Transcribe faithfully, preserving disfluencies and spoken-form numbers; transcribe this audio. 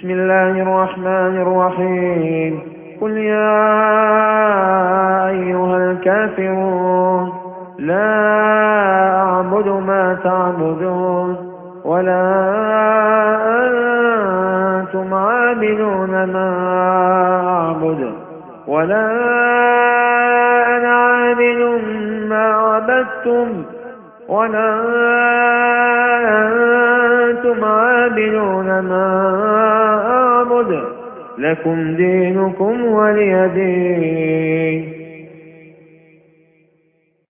بسم الله الرحمن الرحيم قل يا أيها الكافرون لا أعبد ما تعبدون ولا أنتم عابدون ما أعبد ولا أنا عابد ما عبدتم ولا أنتم عابدون ما أعبد لكم دينكم ولي دين.